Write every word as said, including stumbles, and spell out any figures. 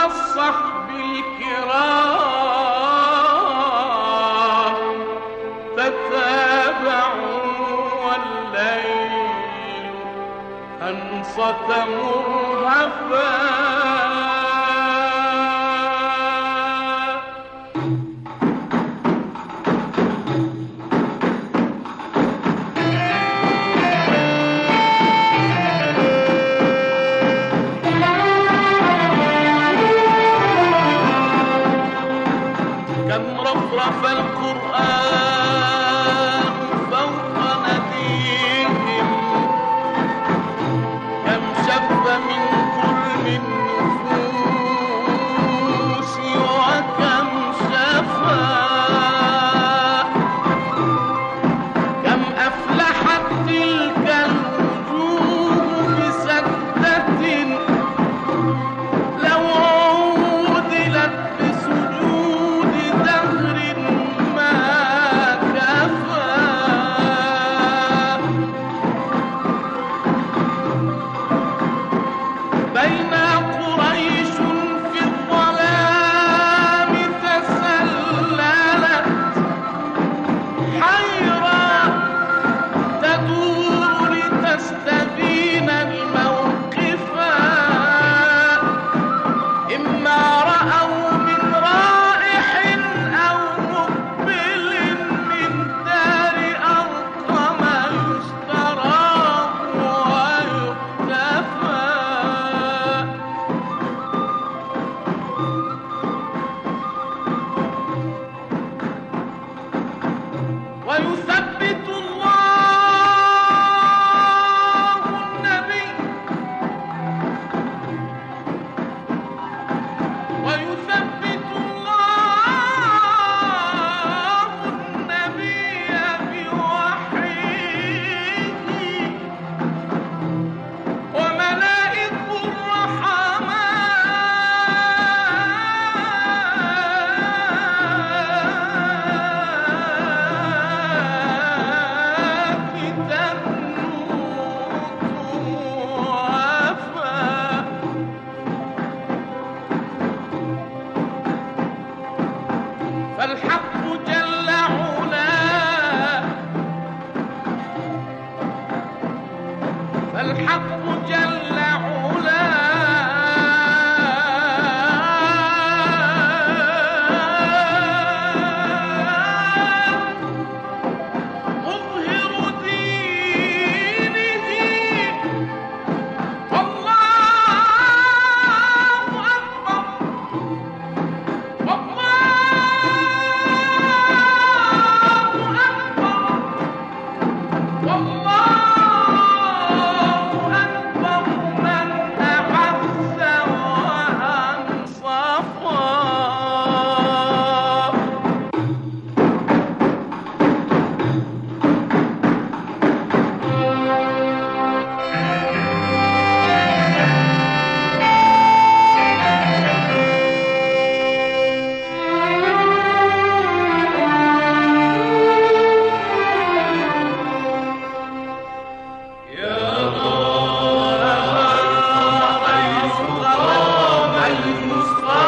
الصحب الكرام تتابعوا والليل أنصت مرهفا. رفرف القرآن فوق نديهم كم شب من كل النفوس وكم شفا كم أفلحت تلك الوجوه بسكتة لو عودلت بسجود دهر ما كفى بين قريش في الظلام تسللت حيرة تدور لتستبين الموقفا إما رأوا من رائح أو مقبل من دار أرقم يستراق ويختفى ويثبت الله النبي ويثبت الله النبي بوحيه وملائك الرحمن تنوط وفا فالحق جل علاه فالحق جل علاه مظهر دينه والله أكبر والله أكبر والله أكبر من أحس وأنصفا. يا المصطفى